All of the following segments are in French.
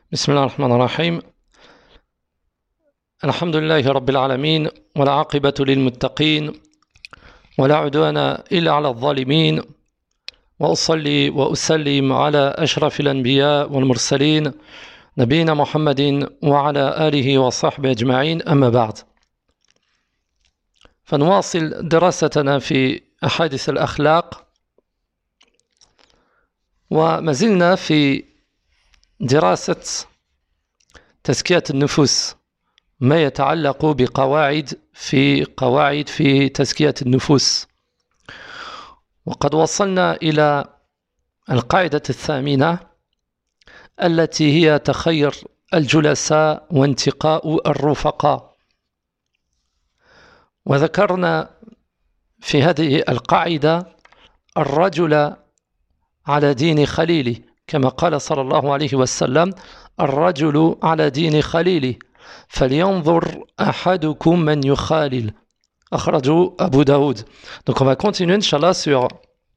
بسم الله الرحمن الرحيم. الحمد لله رب العالمين والعاقبة للمتقين ولا عدوان إلا على الظالمين وأصلي وأسلم على أشرف الأنبياء والمرسلين نبينا محمد وعلى آله وصحبه أجمعين، أما بعد، فنواصل دراستنا في أحاديث الأخلاق، وما زلنا في دراسة تزكية النفوس، ما يتعلق بقواعد في تزكية النفوس. وقد وصلنا إلى القاعدة الثامنة التي هي تخير الجلساء وانتقاء الرفقاء. وذكرنا في هذه القاعدة الرجل على دين خليله، كما قال صلى الله عليه وسلم: الرجل على دين خليله فلينظر أحدكم من يخالل. أخرجه Abu Daoud. Donc on va continuer, Inch'Allah, sur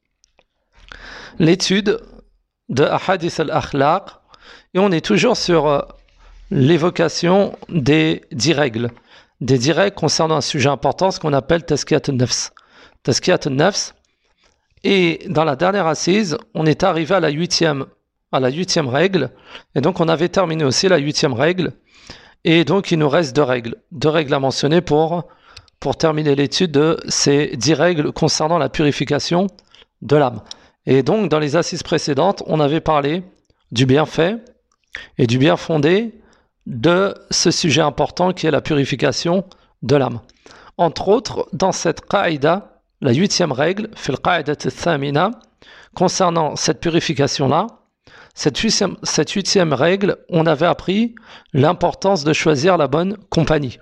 l'étude de Ahadith al-Akhlaq, et on est toujours sur l'évocation des 10 règles. Des 10 règles concernant un sujet important, ce qu'on appelle Tazkiyat al-Nafs. Tazkiyat al-Nafs. Et dans la dernière assise, on est arrivé à la huitième règle, et donc on avait terminé aussi la 8e règle, et donc il nous reste 2 règles à mentionner pour terminer l'étude de ces 10 règles concernant la purification de l'âme. Et donc dans les assises précédentes, on avait parlé du bienfait et du bien fondé de ce sujet important qui est la purification de l'âme. Entre autres, dans cette qaïda, la 8e règle, fil qaïdat al-thamina, concernant cette purification-là, cette 8e règle, on avait appris l'importance de choisir la bonne compagnie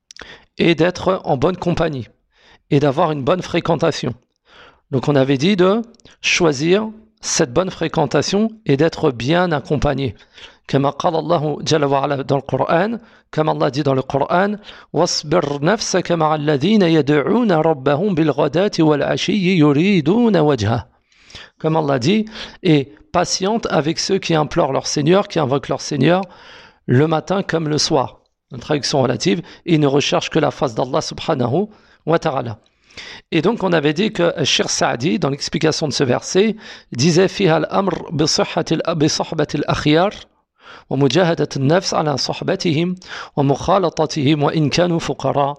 et d'être en bonne compagnie et d'avoir une bonne fréquentation. Donc on avait dit de choisir cette bonne fréquentation et d'être bien accompagné. Comme qala Allah jalla wa ala dans le Coran, comme Allah dit dans le Coran: wasbir nafsaka ma'a alladhina yad'una rabbahum bil ghadati wal 'ashiyyi yuriduna wajha. Comme Allah dit, et patiente avec ceux qui implorent leur Seigneur, qui invoquent leur Seigneur le matin comme le soir. Une traduction relative, ils ne recherchent que la face d'Allah subhanahu wa ta'ala. Et donc on avait dit que Cheikh Saadi, dans l'explication de ce verset, disait: fiha al-amr bi sihhati al-akhyar wa mujahadat an-nafs ala suhbatihim wa mukhalatatihim wa in kanu fuqara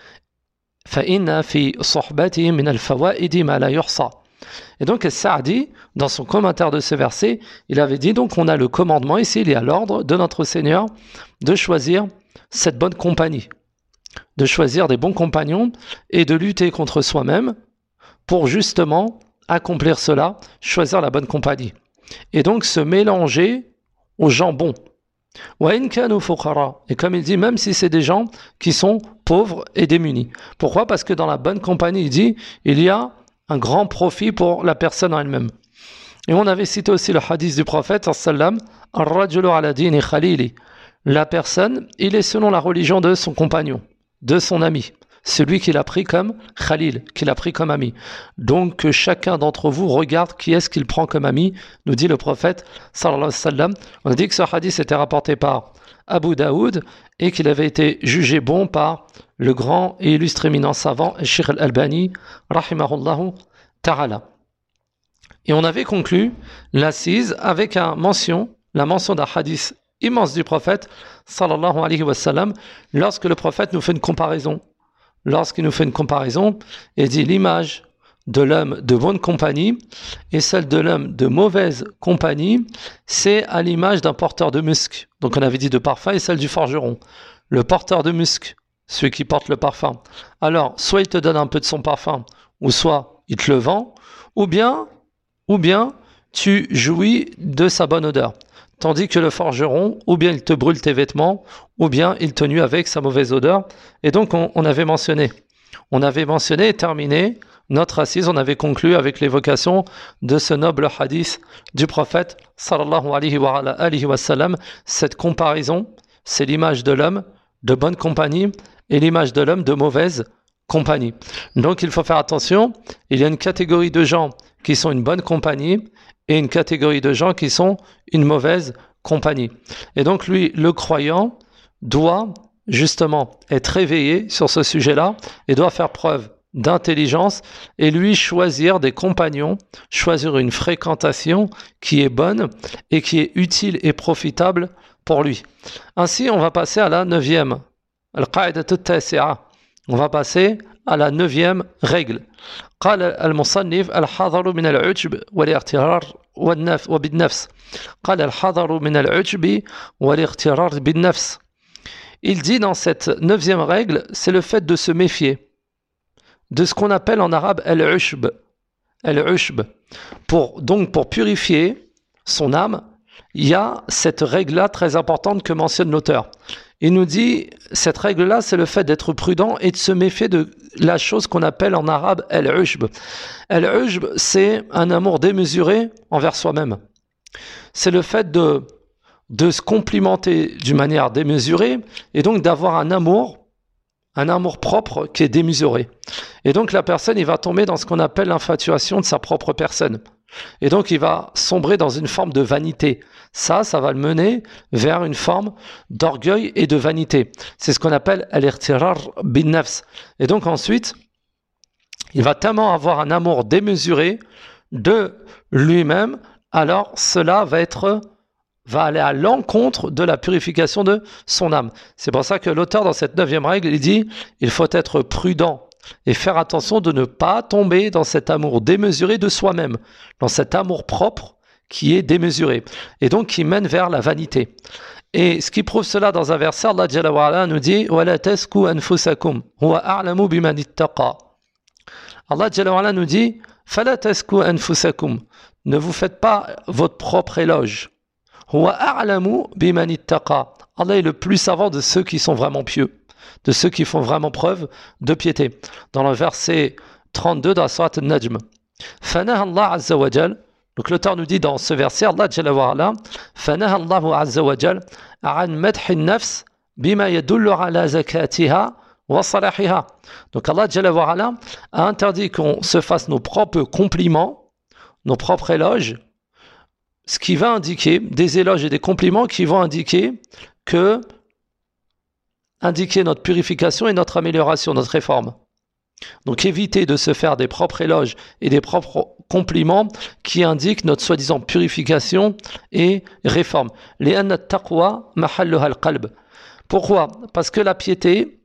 fa inna fi suhbatihim min al-fawaid ma la yuhsa. Et donc Saadi, dans son commentaire de ce verset, il avait dit, donc on a le commandement ici, il y a l'ordre de notre Seigneur de choisir cette bonne compagnie, de choisir des bons compagnons et de lutter contre soi-même pour justement accomplir cela, choisir la bonne compagnie. Et donc se mélanger aux gens bons. Et comme il dit, même si c'est des gens qui sont pauvres et démunis. Pourquoi? Parce que dans la bonne compagnie, il dit, il y a un grand profit pour la personne en elle-même. Et on avait cité aussi le hadith du prophète sallam: ar-rajulu ala dini khalili. La personne, il est selon la religion de son compagnon, de son ami, celui qu'il a pris comme khalil, qu'il a pris comme ami. Donc que chacun d'entre vous regarde qui est-ce qu'il prend comme ami, nous dit le prophète sallallahu alayhi wa sallam. On a dit que ce hadith était rapporté par Abu Daoud et qu'il avait été jugé bon par le grand et illustre éminent savant Cheikh al-Albani rahimahullahu ta'ala. Et on avait conclu l'assise avec la mention d'un hadith immense du prophète sallallahu alayhi wa sallam, lorsque le prophète nous fait une comparaison. Lorsqu'il nous fait une comparaison, il dit: l'image de l'homme de bonne compagnie et celle de l'homme de mauvaise compagnie, c'est à l'image d'un porteur de musc. Donc on avait dit de parfum, et celle du forgeron. Le porteur de musc, celui qui porte le parfum, alors soit il te donne un peu de son parfum, ou soit il te le vend, ou bien tu jouis de sa bonne odeur. Tandis que le forgeron, ou bien il te brûle tes vêtements, ou bien il te nuit avec sa mauvaise odeur. Et donc on avait mentionné et terminé notre assise, on avait conclu avec l'évocation de ce noble hadith du prophète sallallahu alayhi wa sallam. Cette comparaison, c'est l'image de l'homme de bonne compagnie et l'image de l'homme de mauvaise compagnie. Donc il faut faire attention, il y a une catégorie de gens qui sont une bonne compagnie et une catégorie de gens qui sont une mauvaise compagnie. Et donc lui, le croyant, doit justement être éveillé sur ce sujet-là et doit faire preuve d'intelligence et lui choisir des compagnons, choisir une fréquentation qui est bonne et qui est utile et profitable pour lui. Ainsi, on va passer à la 9e. On va passer à la 9e règle. قال المصنف الحذر من العجب والاغترار وبالنفس. قال الحذر من العجب والاغترار بالنفس. Il dit dans cette 9e règle, c'est le fait de se méfier de ce qu'on appelle en arabe al-ushb. Al-ushb. Pour purifier son âme, il y a cette règle-là très importante que mentionne l'auteur. Il nous dit, cette règle-là, c'est le fait d'être prudent et de se méfier de la chose qu'on appelle en arabe al-ushb. Al-ushb, c'est un amour démesuré envers soi-même. C'est le fait de se complimenter d'une manière démesurée et donc d'avoir un amour propre qui est démesuré. Et donc la personne, il va tomber dans ce qu'on appelle l'infatuation de sa propre personne. Et donc il va sombrer dans une forme de vanité. Ça va le mener vers une forme d'orgueil et de vanité. C'est ce qu'on appelle al-irtirar bin nafs. Et donc ensuite, il va tellement avoir un amour démesuré de lui-même, alors cela va aller à l'encontre de la purification de son âme. C'est pour ça que l'auteur, dans cette 9e règle, il dit il faut être prudent et faire attention de ne pas tomber dans cet amour démesuré de soi-même, dans cet amour propre qui est démesuré, et donc qui mène vers la vanité. Et ce qui prouve cela dans un verset, Allah Jalla wa Ala nous dit وَلَا تَزْكُوا أَنفُسَكُمْ هُوَ أَعْلَمُ بِمَنِ اتَّقَى. Allah Jalla wa Ala nous dit فَلَا تَزْكُوا أَنفُسَكُمْ. Ne vous faites pas votre propre éloge. هُوَ أَعْلَمُ بِمَنِ اتَّقَى. Allah est le plus savant de ceux qui sont vraiment pieux, de ceux qui font vraiment preuve de piété. Dans le verset 32 de la sourate An-Najm. فَنَهَى اللَّهُ عَزَّ وَجَلَّ. Donc l'auteur nous dit dans ce verset, Allah Jalla wa Ala, فَنَهَى اللَّهُ عَزَّ وَجَلَّ عَنْ مَدْحِ النَّفْسِ بِمَا يَدُلُّ عَلَى زَكَاتِهَا وَصَلَاحِهَا. Donc Allah Jalla wa Ala a interdit qu'on se fasse nos propres compliments, nos propres éloges, ce qui va indiquer, des éloges et des compliments qui vont indiquer notre purification et notre amélioration, notre réforme. Donc éviter de se faire des propres éloges et des propres compliments qui indiquent notre soi-disant purification et réforme. لأن التقوى محلها القلب. Pourquoi? Parce que la piété,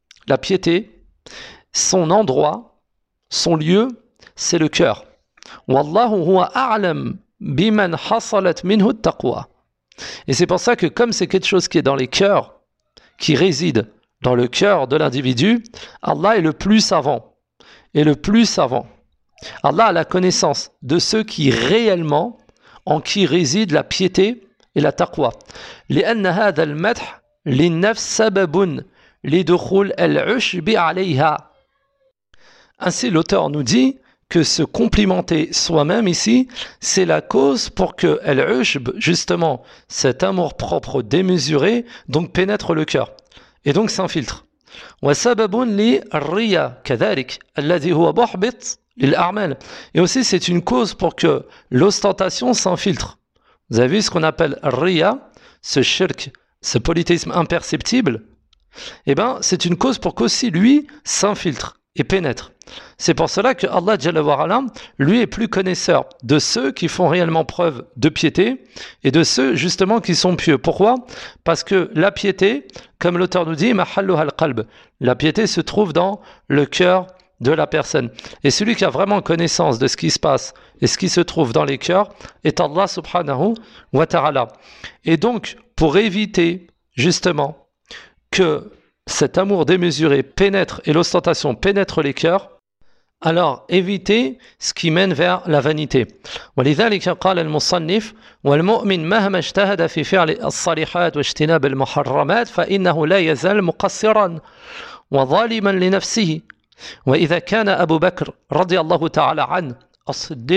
son endroit, son lieu, c'est le cœur. Wallahu huwa a'lam biman hasalat minhu at-taqwa. Et c'est pour ça que comme c'est quelque chose qui est dans les cœurs, qui réside dans le cœur de l'individu, Allah est le plus savant. Et le plus savant. Allah a la connaissance de ceux qui réellement, en qui réside la piété et la taqwa. لأن هذا المدح للنفس سبب لدخول العشب عليها. Ainsi, l'auteur nous dit que se complimenter soi-même ici, c'est la cause pour que al-ushb, justement, cet amour propre démesuré, donc pénètre le cœur et donc s'infiltre. وسبب للرياء كذلك الذي هو محبط للأعمال. Et aussi c'est une cause pour que l'ostentation s'infiltre. Vous avez vu ce qu'on appelle riya, ce shirk, ce polythéisme imperceptible? Eh bien, c'est une cause pour qu'aussi lui s'infiltre et pénètre. C'est pour cela que Allah Jalla wa Ala, lui, est plus connaisseur de ceux qui font réellement preuve de piété et de ceux justement qui sont pieux. Pourquoi? Parce que la piété, comme l'auteur nous dit, mahalluha al-qalb. La piété se trouve dans le cœur de la personne. Et celui qui a vraiment connaissance de ce qui se passe et ce qui se trouve dans les cœurs est Allah subhanahu wa ta'ala. Et donc, pour éviter justement que cet amour démesuré pénètre et l'ostentation pénètre les cœurs, alors évitez ce qui mène vers la vanité. ولذلك قال المصنف والمؤمن مهما اجتهد في فعل الصالحات واجتناب المحرمات فإنه لا يزال مقصرا وظالما لنفسه. وإذا كان أبو بكر رضي الله تعالى عنه الصديق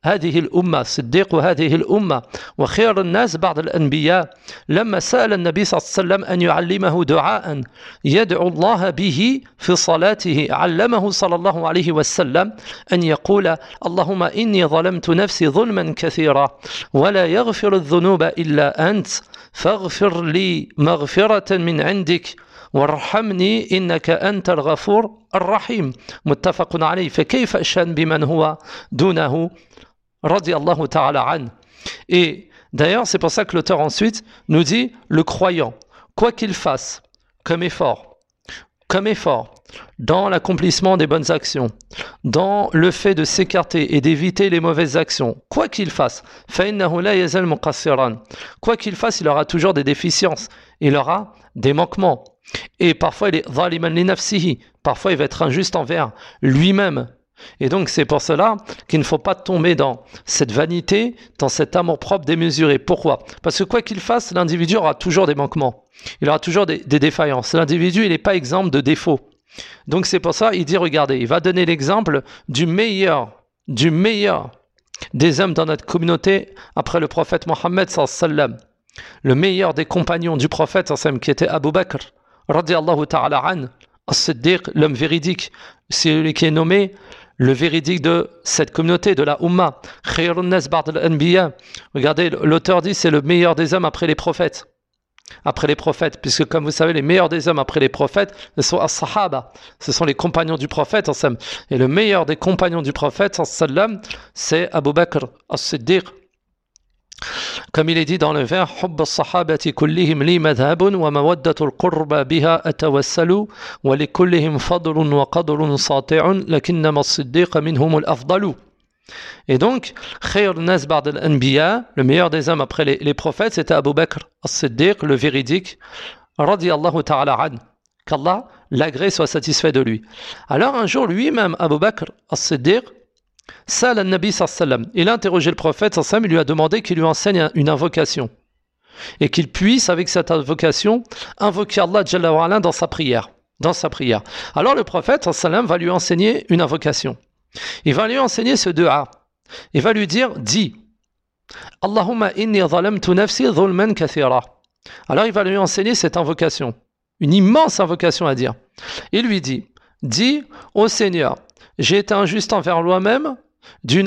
هذه الأمة صديق هذه الأمة وخير الناس بعد الأنبياء لما سأل النبي صلى الله عليه وسلم أن يعلمه دعاء يدعو الله به في صلاته علمه صلى الله عليه وسلم أن يقول اللهم إني ظلمت نفسي ظلما كثيرا ولا يغفر الذنوب إلا أنت فاغفر لي مغفرة من عندك وارحمني إنك أنت الغفور الرحيم متفق عليه فكيف أشان بمن هو دونه رضي الله تعالى عنه. Et d'ailleurs c'est pour ça que l'auteur ensuite nous dit le croyant quoi qu'il fasse comme effort dans l'accomplissement des bonnes actions, dans le fait de s'écarter et d'éviter les mauvaises actions, quoi qu'il fasse, فإنه لا يزال مقصرا. Quoi qu'il fasse, il aura toujours des déficiences, il aura des manquements. Et parfois, il est ظالما لنفسه, parfois il va être injuste envers lui-même. Et donc c'est pour cela qu'il ne faut pas tomber dans cette vanité, dans cet amour-propre démesuré. Pourquoi ? Parce que quoi qu'il fasse, l'individu aura toujours des manquements. Il aura toujours des défaillances. L'individu, il n'est pas exempt de défauts. Donc c'est pour ça, il dit, regardez, il va donner l'exemple du meilleur des hommes dans notre communauté après le prophète Mohammed sallallahu alayhi wa sallam. Le meilleur des compagnons du prophète sallallahu alayhi wa sallam, qui était Abu Bakr, radiyallahu ta'ala an, as-Siddiq, l'homme véridique, c'est lui qui est nommé le véridique de cette communauté, de la Ummah. Khayrun nas ba'd al-anbiya. Regardez, l'auteur dit c'est le meilleur des hommes après les prophètes. Après les prophètes, puisque comme vous savez, les meilleurs des hommes après les prophètes, ce sont as-sahaba, ce sont les compagnons du prophète. Et le meilleur des compagnons du prophète, c'est Abu Bakr as-Siddiq. Comme il est dit dans le vers حب الصحابة كلهم لي مذهب ومودة القربى بها أتوسل ولكلهم فضل وقدر ساطع لكنما الصديق منهم الأفضل. Et donc, خير الناس بعد الأنبياء, le meilleur des hommes après les prophètes, c'était Abu Bakr as-Siddiq, le véridique, radiyallahu ta'ala an, qu'Allah, l'agré, soit satisfait de lui. Alors un jour, lui-même, Abu Bakr as-Siddiq, Sal al-Nabi sallam, il a interrogé le prophète sallam, il lui a demandé qu'il lui enseigne une invocation et qu'il puisse avec cette invocation invoquer Allah Jalla wa Ala dans sa prière. Alors le prophète sallam va lui enseigner une invocation. Il va lui enseigner ce dua. Il va lui dire, dis Allahumma inni zalamtu nafsi zulman kathira. Alors il va lui enseigner cette invocation, une immense invocation à dire. Il lui dit, dis ô Seigneur, j'ai été injuste envers moi-même d'une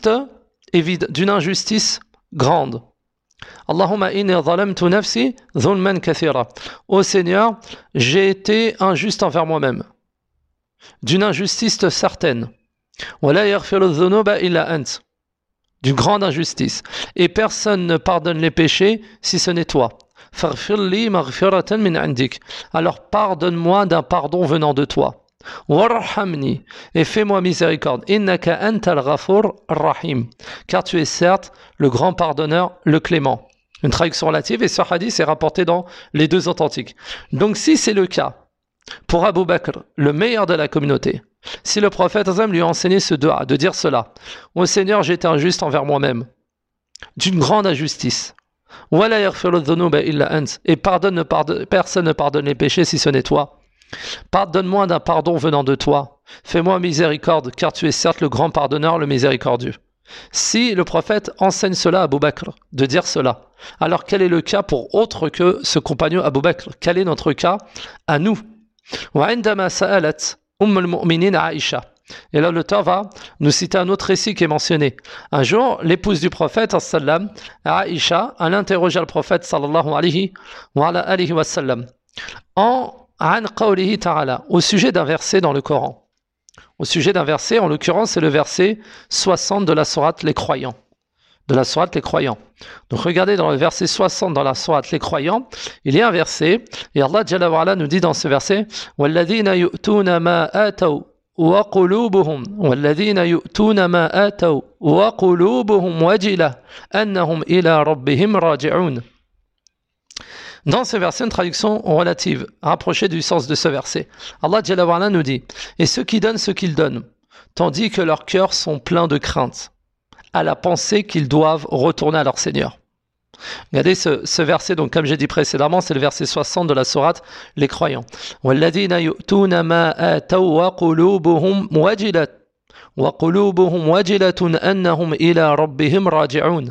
injustice grande. Allahumma inni zalamtu nafsi zulman kathira. Ô Seigneur, j'ai été injuste envers moi-même d'une injustice certaine. Wala yaghfiru dhunuba illa ant. D'une grande injustice. Et personne ne pardonne les péchés si ce n'est toi. Faghfir li maghfiratan min indik. Alors pardonne-moi d'un pardon venant de toi. Warhamni, et fais-moi miséricorde. Innaka antal ghafur rahim, car tu es certes le grand pardonneur, le clément. Une traduction relative, et ce hadith est rapporté dans les deux authentiques. Donc si c'est le cas pour Abu Bakr, le meilleur de la communauté, si le prophète lui a enseigné ce dua, de dire cela, ô Seigneur, j'ai été injuste envers moi-même, d'une grande injustice. Wala yaghfiru dhunuba illa ant, et personne ne pardonne les péchés si ce n'est toi. Pardonne-moi d'un pardon venant de toi. Fais-moi miséricorde, car tu es certes le grand pardonneur, le miséricordieux. Si le prophète enseigne cela à Abu Bakr, de dire cela, alors quel est le cas pour autre que ce compagnon Abu Bakr? Quel est notre cas à nous? وعندما سألت أم المؤمنين عائشة. Et là, l'auteur va nous citer un autre récit qui est mentionné. Un jour, l'épouse du prophète, Aïcha, elle interrogea le prophète, sallallahu alayhi wa sallam, au sujet d'un verset dans le Coran. Au sujet d'un verset, en l'occurrence, c'est le verset 60 de la sourate Les Croyants. Donc regardez dans le verset 60 dans la sourate Les Croyants, il y a un verset, et Allah Jalla wa Ala nous dit dans ce verset وَالَّذِينَ يُؤْتُونَ مَا آتَوْا وَقُلُوبُهُمْ وَجِلَةٌ أَنَّهُمْ إِلَى رَبِّهِمْ رَاجِعُونَ. Dans ce verset, une traduction relative, rapprochée du sens de ce verset, Allah Jalla wa Ala nous dit « Et ceux qui donnent ce qu'ils donnent, tandis que leurs cœurs sont pleins de crainte, à la pensée qu'ils doivent retourner à leur Seigneur. » Regardez ce verset, donc comme j'ai dit précédemment, c'est le verset 60 de la sourate Les Croyants. وَالَّذِينَ يُؤْتُونَ مَا آتَوْا وَقُلُوبُهُمْ وقلوبهم وجلة أنهم إلى ربهم راجعون.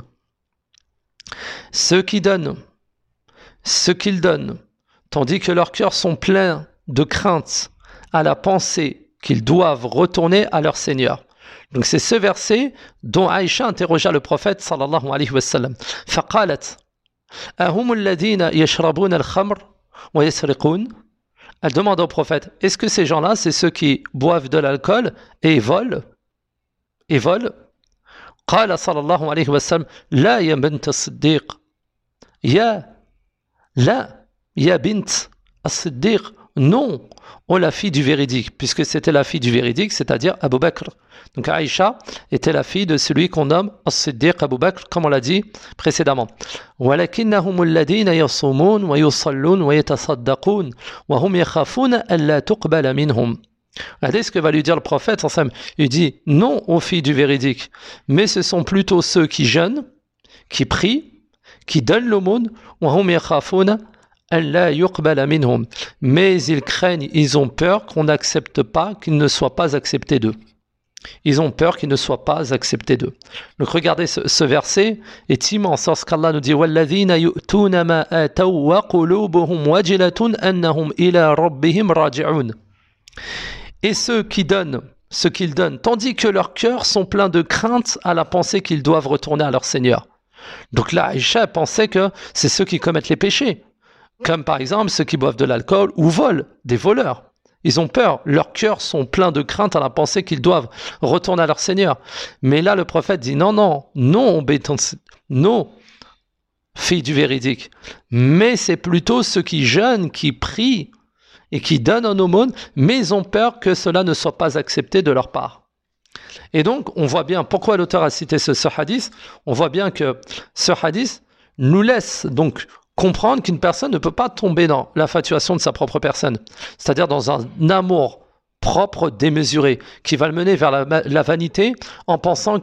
Ceux qui donnent ce qu'ils donnent, tandis que leurs cœurs sont pleins de crainte à la pensée qu'ils doivent retourner à leur Seigneur. Donc c'est ce verset dont Aïcha interrogea le prophète sallallahu alayhi wa sallam. فقالت أهم الذين يشربون الخمر ويسرقون. Elle demande au prophète, est-ce que ces gens-là, c'est ceux qui boivent de l'alcool et volent? قال صلى الله عليه وسلم لا يا بنت الصديق يا بنت الصديق. Non, oh la fille du véridique, puisque c'était la fille du véridique, c'est-à-dire Abu Bakr. Donc Aïcha était la fille de celui qu'on nomme As-Siddiq Abu Bakr, comme on l'a dit précédemment. وَلَكِنَّهُمُ الَّذِينَ يَصُومُونَ وَيُصَلُّونَ وَيَتَصَدَّقُونَ وَهُمْ يَخَافُونَ أَلَّا تُقْبَلَ مِنْهُمْ. Regardez ce que va lui dire le prophète. Il dit non aux filles du véridique, mais ce sont plutôt ceux qui jeûnent, qui prient, qui donnent l'aumône, وَهُمْ يَخَافُونَ أَلَّا يُقْبَلَ مِنْهُمْ. Mais ils craignent, ils ont peur qu'on n'accepte pas, qu'ils ne soient pas acceptés d'eux. Ils ont peur qu'ils ne soient pas acceptés d'eux. Donc regardez, ce verset est immense lorsqu'Allah nous dit وَالَّذِينَ يُؤْتُونَ مَا آتَوْا وَقُلُوبُهُمْ وَجِلَةٌ أَنَّهُمْ إِلَى رَبِّهِمْ راجعون. Et ceux qui donnent ce qu'ils donnent, tandis que leurs cœurs sont pleins de crainte à la pensée qu'ils doivent retourner à leur Seigneur. Donc là, Aïcha pensait que c'est ceux qui commettent les péchés, comme par exemple ceux qui boivent de l'alcool ou volent, des voleurs. Ils ont peur, leurs cœurs sont pleins de crainte à la pensée qu'ils doivent retourner à leur Seigneur. Mais là, le prophète dit non, fille du véridique. Mais c'est plutôt ceux qui jeûnent, qui prient et qui donnent en aumône, mais ils ont peur que cela ne soit pas accepté de leur part. Et donc, on voit bien pourquoi l'auteur a cité ce hadith. On voit bien que ce hadith nous laisse donc comprendre qu'une personne ne peut pas tomber dans l'infatuation de sa propre personne, c'est-à-dire dans un amour propre, démesuré, qui va le mener vers la vanité en pensant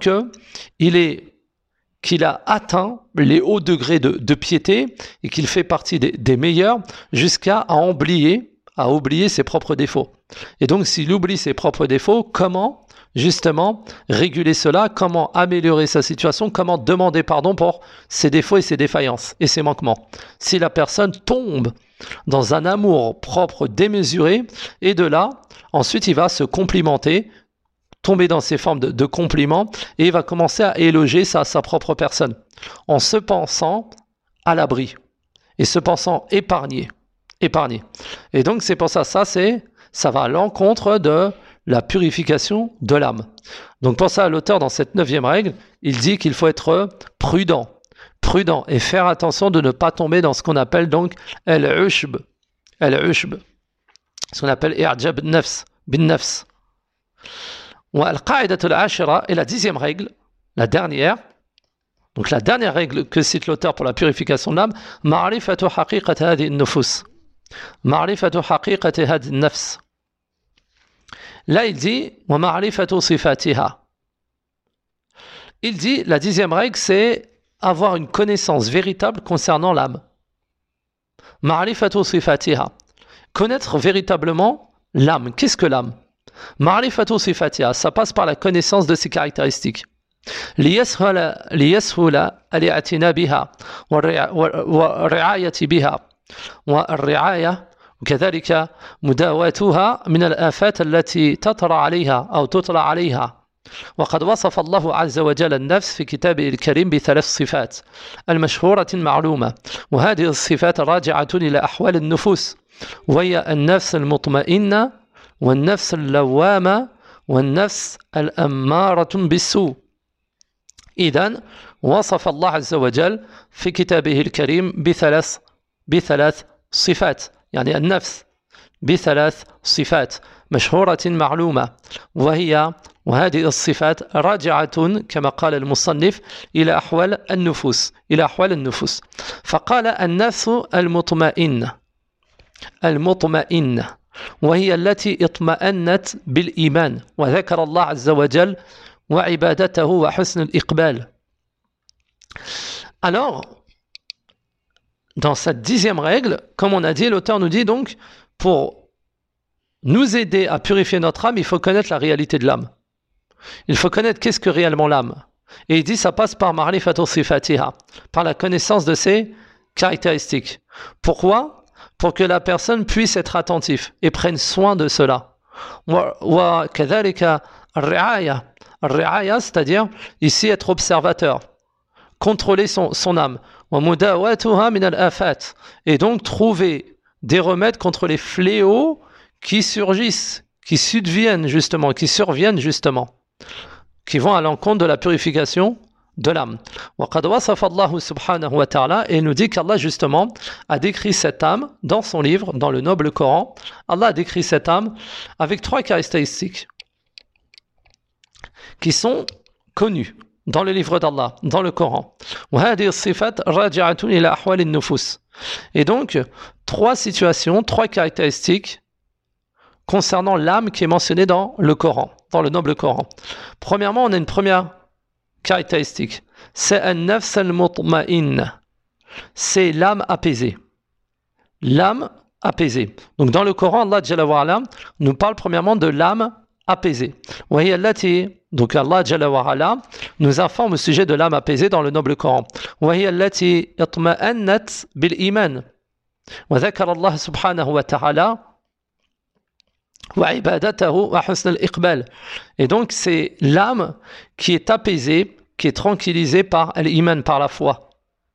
qu'il a atteint les hauts degrés de piété et qu'il fait partie des meilleurs jusqu'à oublier ses propres défauts. Et donc, s'il oublie ses propres défauts, comment justement réguler cela, comment améliorer sa situation, comment demander pardon pour ses défauts et ses défaillances et ses manquements. Si la personne tombe dans un amour propre démesuré, et de là, ensuite il va se complimenter, tomber dans ces formes de compliments, et il va commencer à éloger sa propre personne, en se pensant à l'abri, et se pensant épargné. Et donc c'est pour ça va à l'encontre de la purification de l'âme. Donc pour ça, l'auteur, dans cette 9e règle, il dit qu'il faut être prudent et faire attention de ne pas tomber dans ce qu'on appelle donc al-ushb, ce qu'on appelle i'jab bin nafs. Wa al-qa'idatul ashira est la 10e règle, la dernière. Donc la dernière règle que cite l'auteur pour la purification de l'âme, ma'rifatu haqiqati hadhihi an-nufus. Ma'rifatu haqiqati hadhihi an-nafs. Là, il dit « Wa ma'rifatu sifatiha ». Il dit, la 10e règle, c'est avoir une connaissance véritable concernant l'âme. Ma'rifatu sifatiha. Connaître véritablement l'âme. Qu'est-ce que l'âme? Ma'rifatu sifatiha, ça passe par la connaissance de ses caractéristiques. ليسهل الاعتناء بها والرعاية بها والرعاية وكذلك مداواتها من الآفات التي تطرأ عليها وقد وصف الله عز وجل النفس في كتابه الكريم ب3 صفات المشهورة المعلومة، وهذه الصفات راجعة إلى أحوال النفوس، وهي النفس المطمئنة والنفس اللوامة والنفس الأمارة بالسوء. إذن وصف الله عز وجل في كتابه الكريم بثلاث صفات، يعني النفس ب3 صفات مشهورة معلومة، وهذه الصفات راجعة كما قال المصنف إلى أحوال النفوس. فقال النفس المطمئنة وهي التي اطمأنت بالإيمان، وذكر الله عز وجل وعبادته وحسن الإقبال. Alors, dans cette 10e règle, comme on a dit, l'auteur nous dit donc, pour nous aider à purifier notre âme, il faut connaître la réalité de l'âme. Il faut connaître qu'est-ce que réellement l'âme. Et il dit ça passe par ma'rifatu sifatiha, par la connaissance de ses caractéristiques. Pourquoi? Pour que la personne puisse être attentive et prenne soin de cela. Wa kadhalika ar-ri'aya. Ar-ri'aya, c'est-à-dire ici être observateur, contrôler son âme. Wa mudawatuha min al-afat. Et donc trouver des remèdes contre les fléaux qui surgissent, qui surviennent justement, qui vont à l'encontre de la purification de l'âme. Et il nous dit qu'Allah justement a décrit cette âme dans son livre, dans le noble Coran. Allah a décrit cette âme avec 3 caractéristiques qui sont connues dans le livre d'Allah, dans le Coran. Et donc, 3 situations, 3 caractéristiques concernant l'âme qui est mentionnée dans le Coran, dans le noble Coran. Premièrement, on a une première caractéristique. C'est an-nafs al-mutma'in. C'est l'âme apaisée. L'âme apaisée. Donc dans le Coran, Allah Jalla wa Ala nous parle premièrement de l'âme apaisée. Donc Allah Jalla wa Ala nous informe au sujet de l'âme apaisée dans le noble Coran. وهي التي اطمأنت بالإيمان وذكر الله سبحانه وتعالى وعبادته وحسن الإقبال. Et donc c'est l'âme qui est apaisée, qui est tranquillisée par l'iman, par la foi.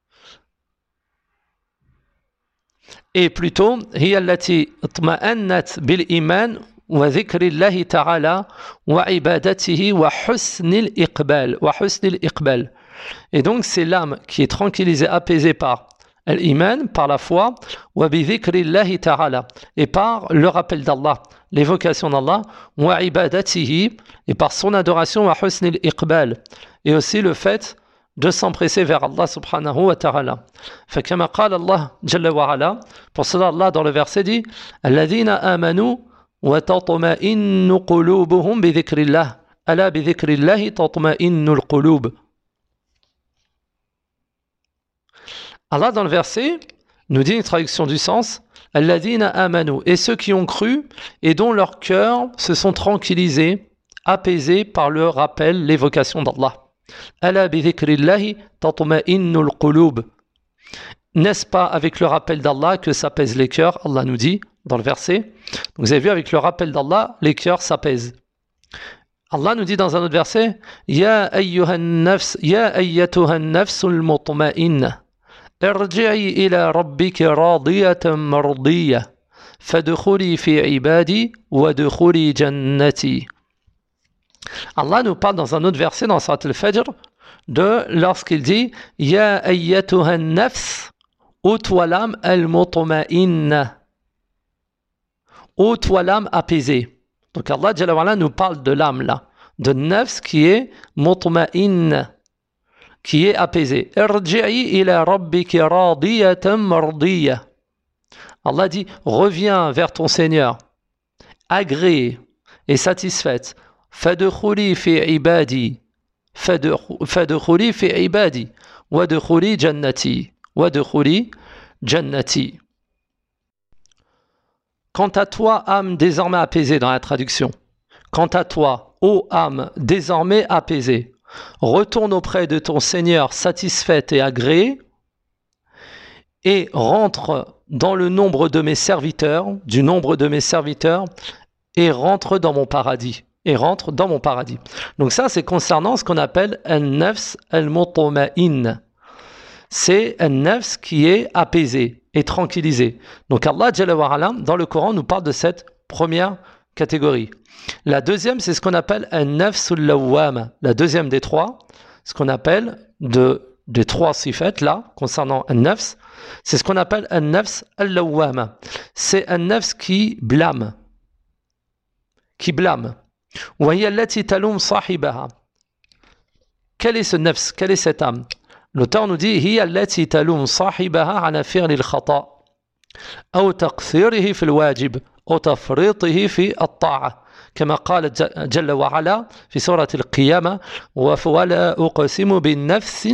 Et plutôt هي التي اطمأنت بالإيمان وذكر الله تعالى وعبادته وحسن الإقبال. Et donc c'est l'âme qui est tranquillisée, apaisée par l'iman, par la foi, وبذكر الله تعالى, et par le rappel d'Allah, l'évocation d'Allah, وعبادته, et par son adoration, وحسن الإقبال, et aussi le fait de s'empresser vers Allah subhanahu wa ta'ala. فكما قال الله جل وعلا, pour cela Allah dans le verset dit الذين آمنوا وتطمئن قلوبهم بذكر الله ألا بذكر الله تطمئن القلوب. Allah dans le verset nous dit une traduction du sens الذين آمنوا, et ceux qui ont cru et dont leurs cœurs se sont tranquillisés, apaisés par le rappel, l'évocation d'Allah. ألا بذكر الله تطمئن القلوب. N'est-ce pas avec le rappel d'Allah que s'apaisent les cœurs? Allah nous dit dans le verset. Donc vous avez vu, avec le rappel d'Allah, les cœurs s'apaisent. Allah nous dit dans un autre verset Ya ayyatuha an-nafs al-mutma'inna irji'i ila rabbika radiyatan mardiyya fadkhuli fi ibadi wadkhuli jannati. Allah nous parle dans un autre verset dans Surat al-Fajr de lorsqu'il dit Ya ayyatuha an-nafs, ô toi l'âme al-mutma'inna, ô toi l'âme apaisée. Donc Allah Jalla wa Ala nous parle de l'âme là, de nafs qui est mutma'in, qui est apaisée. Irji'i ila rabbika radiyatan mardiyya. Allah dit reviens vers ton Seigneur, agréée et satisfaite. Fadkhuli fi ibadi, fadkhuli fi ibadi, wadkhuli jannati. Quant à toi, âme désormais apaisée dans la traduction, quant à toi, ô âme désormais apaisée, retourne auprès de ton Seigneur satisfaite et agréée, et rentre dans le nombre de mes serviteurs, et rentre dans mon paradis. Donc ça, c'est concernant ce qu'on appelle an-nafs al-mutma'in. C'est an-nafs qui est apaisé et tranquillisé. Donc Allah Jalla wa Ala, dans le Coran, nous parle de cette première catégorie. La deuxième, c'est ce qu'on appelle an-nafs al-lawwama. La deuxième des 3, ce qu'on appelle des 3 sifat là, concernant an-nafs, c'est ce qu'on appelle an-nafs al-lawwama. C'est an-nafs qui blâme. وهي التي تلوم صاحبها. Quel est ce nafs? Quelle est cette âme? L'auteur nous dit هي التي تلوم صاحبها على فعل الخطأ أو تقصيره في الواجب أو تفريطه في الطاعة كما قال جل وعلا في سورة القيامة ولا أقسم بالنفس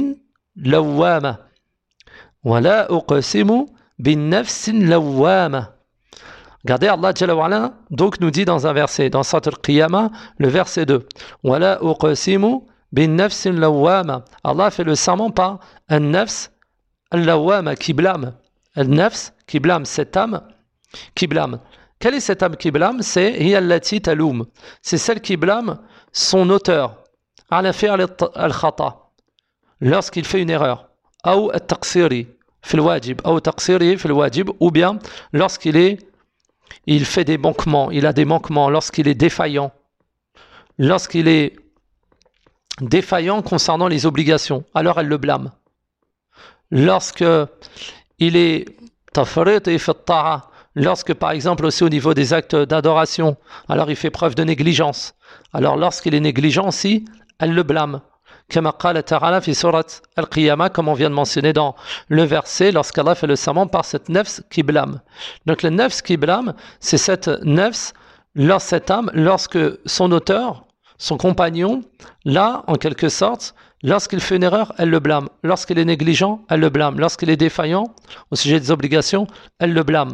اللوامة. Regardez, Allah Jalla wa Ala, donc nous dit dans un verset, dans Surat Al-Qiyamah, le verset 2, Wala uqsimu bin nafsin lawwama. Allah fait le serment par un nafs al-lawwama qui blâme. Un nafs qui blâme, cette âme qui blâme. Quelle est cette âme qui blâme? C'est hiya allati taloum. C'est celle qui blâme son auteur. Ala fi'l al-khata. Lorsqu'il fait une erreur. Ou at-taqsiri fil wajib. Ou taqsiri fil wajib. Ou bien lorsqu'il fait des manquements. Il a des manquements. Lorsqu'il est défaillant. Lorsqu'il est défaillant concernant les obligations. Alors elle le blâme. Lorsque il est tafrit et fait ta'a. Lorsque, par exemple, aussi au niveau des actes d'adoration, alors il fait preuve de négligence. Alors, lorsqu'il est négligent aussi, elle le blâme. Kama qala ta'ala fi surat Al-Qiyamah, comme on vient de mentionner dans le verset, lorsqu'Allah fait le serment par cette nefs qui blâme. Donc, le nefs qui blâme, c'est cette nefs, cette âme, lorsque son auteur, son compagnon, là, en quelque sorte, lorsqu'il fait une erreur, elle le blâme. Lorsqu'il est négligent, elle le blâme. Lorsqu'il est défaillant, au sujet des obligations, elle le blâme.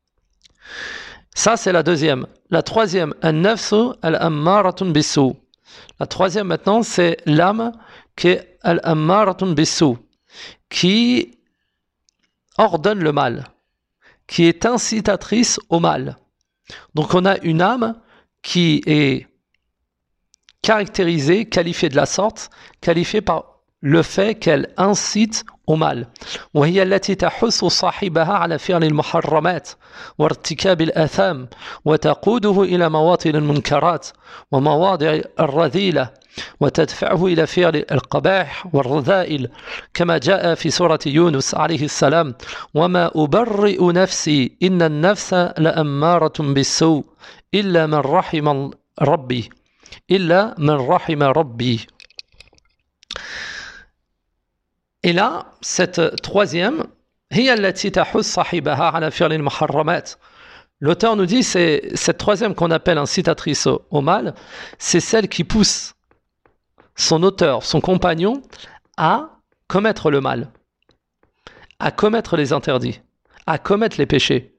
Ça, c'est la deuxième. La troisième, an-nafsu al-ammaratun bis-sou. La troisième maintenant, c'est l'âme qui est al-ammaratun bis-sou, qui ordonne le mal, qui est incitatrice au mal. Donc on a une âme qui est caractérisée, qualifiée de la sorte, qualifiée par le fait qu'elle incite au mal. وهي التي تحث صاحبها على فعل المحرمات وارتكاب الآثام وتقوده إلى مواطن المنكرات ومواضع الرذيلة وتدفعه إلى فعل القبائح والرذائل كما جاء في سورة يونس عليه السلام وما أبرئ نفسي إن النفس لأمارة بالسوء إلا من رحم ربي إلا من رحم ربي. Et là, cette troisième, l'auteur nous dit, c'est cette troisième qu'on appelle incitatrice au mal, c'est celle qui pousse son auteur, son compagnon, à commettre le mal, à commettre les interdits, à commettre les péchés.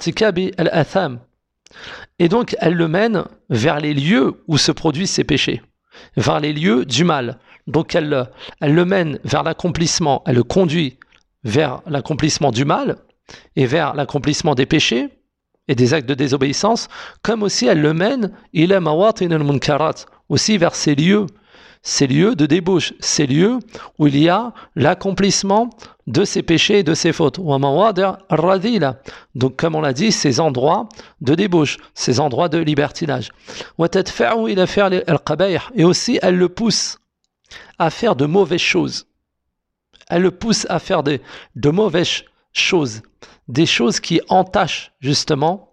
Et donc, elle le mène vers les lieux où se produisent ces péchés, vers les lieux du mal. Donc elle le mène vers l'accomplissement, elle le conduit vers l'accomplissement du mal et vers l'accomplissement des péchés et des actes de désobéissance, comme aussi elle le mène ila mawatin al-munkarat, aussi vers ces lieux de débauche, ces lieux où il y a l'accomplissement de ces péchés et de ces fautes. Donc comme on l'a dit, ces endroits de débauche, ces endroits de libertinage. Et aussi elle le pousse à faire de mauvaises choses. Elle le pousse à faire de mauvaises choses, des choses qui entachent justement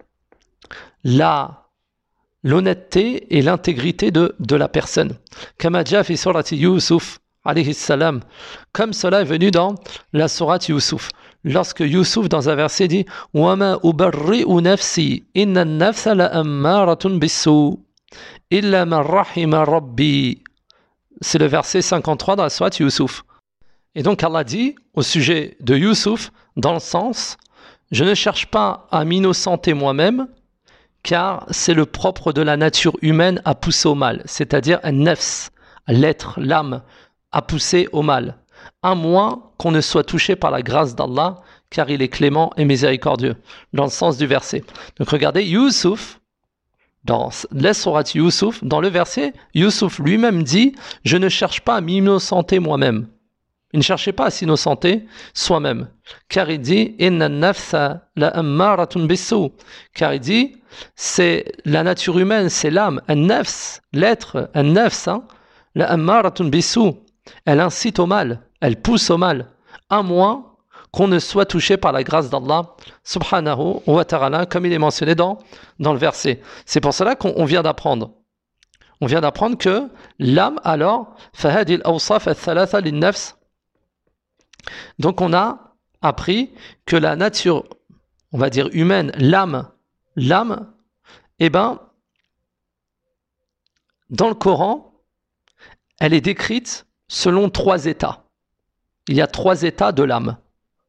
l'honnêteté et l'intégrité de la personne. Kama jaa fi surati Yusuf alayhi salam, comme cela est venu dans la sourate Yusuf. Lorsque Yusuf dans un verset dit وَمَا أُبَرِّئُ نَفْسِي إِنَّ النَّفْسَ لَأَمَّارَةٌ بِالسُّوءِ إِلَّا مَنْ رَحِمَ رَبِّي. C'est le verset 53 dans la sourate Yusuf. Et donc Allah dit au sujet de Yusuf, dans le sens, je ne cherche pas à m'innocenter moi-même, car c'est le propre de la nature humaine à pousser au mal, c'est-à-dire un nefs, l'être, l'âme, à pousser au mal, à moins qu'on ne soit touché par la grâce d'Allah, car il est clément et miséricordieux, dans le sens du verset. Donc regardez, Yusuf, dans la sourate Yusuf, dans le verset, Yusuf lui-même dit « Je ne cherche pas à m'innocenter moi-même ». Il ne cherchait pas à s'innocenter soi-même. Car il dit « Inna nafsa la ammaratun bis-sou ». Car il dit « C'est la nature humaine, c'est l'âme, un nafs, l'être, un nafs, la ammaratun bis-sou ». Elle incite au mal, elle pousse au mal, à moins qu'on ne soit touché par la grâce d'Allah subhanahu wa ta'ala, comme il est mentionné dans le verset. C'est pour cela qu'on vient d'apprendre. On vient d'apprendre que l'âme, alors, فَهَدِي الْأَوْصَافَ الثَّلَاثَ لِلنَّفْسِ. Donc on a appris que la nature, on va dire humaine, l'âme, eh ben, dans le Coran, elle est décrite selon 3 états. Il y a 3 états de l'âme.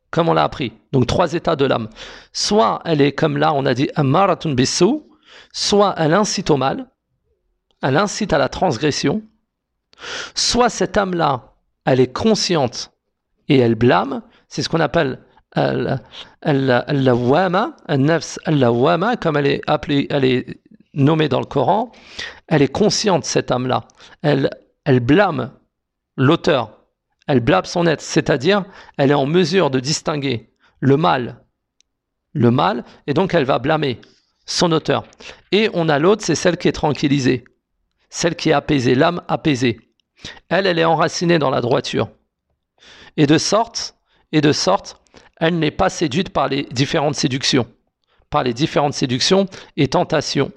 comme on l'a appris. Donc 3 états de l'âme. Soit elle est comme là, on a dit ammaratun bis-sou, soit elle incite au mal, elle incite à la transgression, soit cette âme-là, elle est consciente et elle blâme, c'est ce qu'on appelle al-lawama, al-nafs al-lawama, comme elle est appelée, elle est nommée dans le Coran, elle est consciente, cette âme-là. Elle blâme l'auteur, elle blâme son être, c'est-à-dire elle est en mesure de distinguer le mal, et donc elle va blâmer son auteur. Et on a l'autre, c'est celle qui est tranquillisée, celle qui est apaisée, l'âme apaisée. Elle est enracinée dans la droiture. Et de sorte, elle n'est pas séduite par les différentes séductions, et tentations.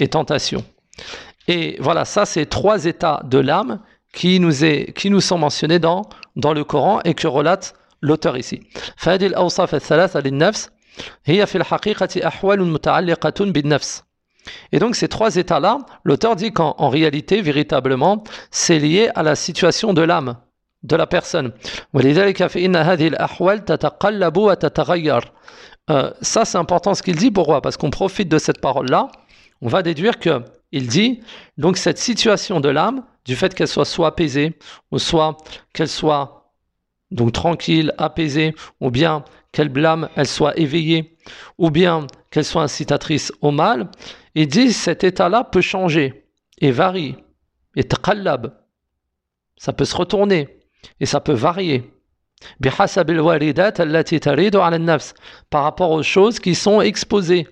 Et voilà, ça c'est 3 états de l'âme qui nous sont mentionnés dans le Coran et que relate l'auteur ici. فهذه الأوصاف الثلاثة للنفس هي في الحقيقة أحوال متعلقة بالنفس. Et donc ces 3 états-là, l'auteur dit qu'en réalité, véritablement, c'est lié à la situation de l'âme, de la personne. ولذلك فإن هذه الأحوال تتقلب وتتغير. Ça c'est important ce qu'il dit, pourquoi? Parce qu'on profite de cette parole-là, on va déduire qu'il dit, donc cette situation de l'âme, du fait qu'elle soit apaisée, ou soit qu'elle soit donc tranquille, apaisée, ou bien qu'elle blâme, elle soit éveillée, ou bien qu'elle soit incitatrice au mal, il dit cet état-là peut changer et varie, et taqallab, ça peut se retourner et ça peut varier. بحسب الواردات التي ترد على النفس, par rapport aux choses qui sont exposées,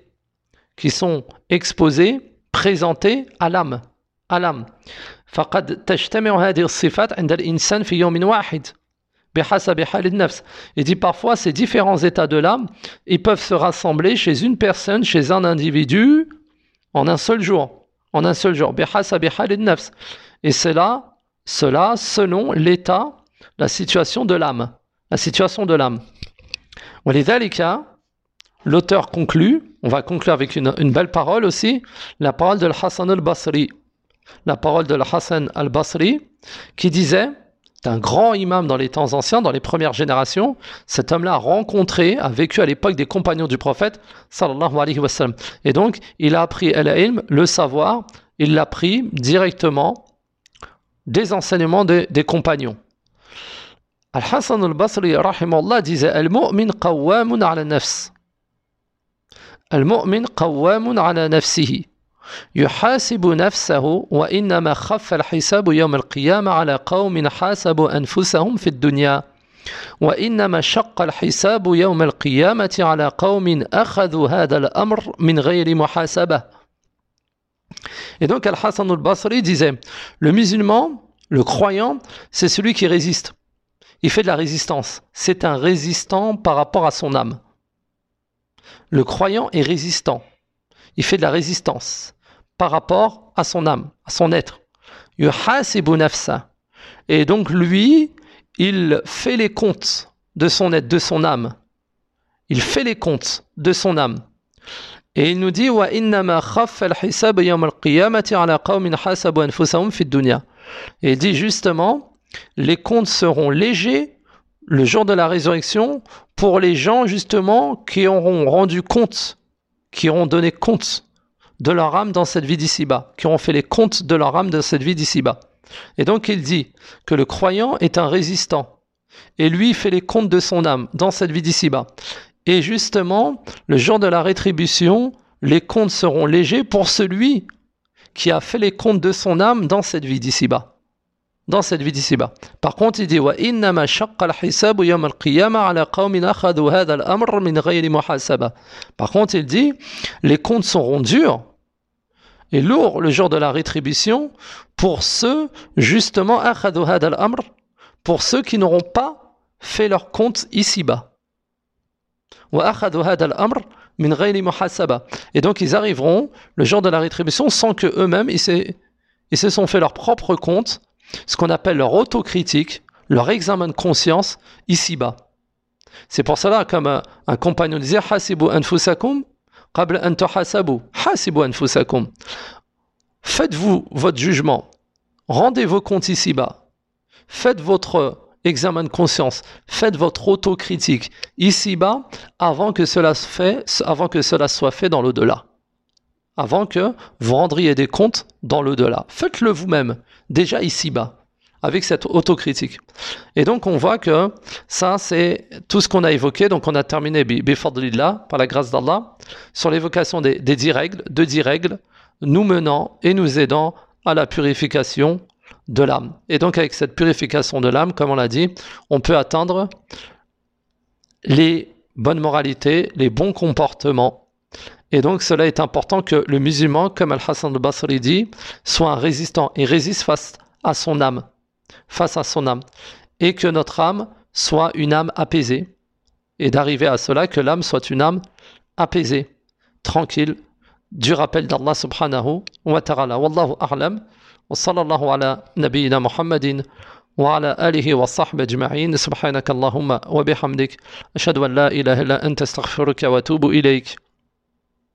présentées à l'âme. فقد تجتمع هذه الصفات عند الإنسان في يوم واحد بحسب حال النفس. Il dit parfois ces différents états de l'âme, ils peuvent se rassembler chez une personne, chez un individu, en un seul jour. بحسب حال النفس. Et cela selon l'état, la situation de l'âme. ولذلك, l'auteur conclut, on va conclure avec une belle parole aussi, la parole de Hassan al-Basri. La parole de Hassan al-Basri qui disait, c'est un grand imam dans les temps anciens, dans les premières générations, cet homme-là a vécu à l'époque des compagnons du prophète, sallallahu alayhi wa sallam. Et donc, il a appris al-ilm, le savoir, il l'a pris directement des enseignements des compagnons. Al-Hassan al-Basri, rahimahullah, disait Al-mu'min qawwamun ala nafs. Al-mu'min qawwamun ala nafsihi. يحاسب نفسه وإنما خف الحساب يوم القيامة على قوم حاسبوا أنفسهم في الدنيا وإنما شق الحساب يوم القيامة على قوم أخذوا هذا الأمر من غير محاسبة. Et donc Al-Hassan al-Basri disait, le musulman, le croyant, c'est celui qui résiste. Il fait de la résistance. C'est un résistant par rapport à son âme. Le croyant est résistant. Il fait de la résistance par rapport à son âme, à son être. Yuhasibu nafsa. Et donc lui, il fait les comptes de son être, de son âme. Il fait les comptes de son âme. Et il nous dit wa innama khaffa al-hisab yawm al-qiyamati ala qawmin hasabu anfusahum fi ad-dunya. Et il dit justement, les comptes seront légers le jour de la résurrection pour les gens justement qui auront rendu compte, qui auront donné compte de leur âme dans cette vie d'ici-bas, qui auront fait les comptes de leur âme dans cette vie d'ici-bas. Et donc il dit que le croyant est un résistant, et lui fait les comptes de son âme dans cette vie d'ici-bas. Et justement, le jour de la rétribution, les comptes seront légers pour celui qui a fait les comptes de son âme dans cette vie d'ici-bas. Par contre, il dit وَإِنَّمَا شَقَّ الْحِسَابُ يَوْمَ الْقِيَامَةِ عَلَى قَوْمٍ أَخَذُوا هَذَا الْأَمْرَ مِنْ غَيْرِ مُحَاسَبَةٍ. Par contre, il dit les comptes seront durs et lourds le jour de la rétribution pour ceux justement أَخَذُوا هَذَا الْأَمْرَ, pour ceux qui n'auront pas fait leur compte ici-bas. وَأَخَذُوا هَذَا الْأَمْرَ مِنْ غَيْرِ مُحَاسَبَةٍ. Et donc ils arriveront le jour de la rétribution sans que eux-mêmes ils se sont fait leur propre compte, ce qu'on appelle leur autocritique, leur examen de conscience ici-bas. C'est pour cela, comme un compagnon disait, hasibu anfusakum qabla an tuhasabu. Hasibu anfusakum. Faites-vous votre jugement, rendez vos comptes ici-bas, faites votre examen de conscience, faites votre autocritique ici-bas avant que cela soit fait dans l'au-delà. Avant que vous rendriez des comptes dans l'au-delà. Faites-le vous-même, déjà ici-bas, avec cette autocritique. Et donc on voit que ça c'est tout ce qu'on a évoqué. Donc on a terminé bifadlillah, par la grâce d'Allah, sur l'évocation des 10 règles, de 10 règles nous menant et nous aidant à la purification de l'âme. Et donc avec cette purification de l'âme, comme on l'a dit, on peut atteindre les bonnes moralités, les bons comportements. Et donc cela est important que le musulman, comme Al-Hassan al-Basri dit, soit un résistant et résiste face à son âme, et que notre âme soit une âme apaisée, et d'arriver à cela que l'âme soit une âme apaisée, tranquille, du rappel d'Allah subhanahu wa ta'ala. Wallahu a'lam, wa sallallahu ala nabiyyina Muhammadin wa ala alihi wa sahbihi ajma'in. Subhanaka Allahumma wa bihamdik, ashhadu an la ilaha illa anta astaghfiruka wa atubu ilayk.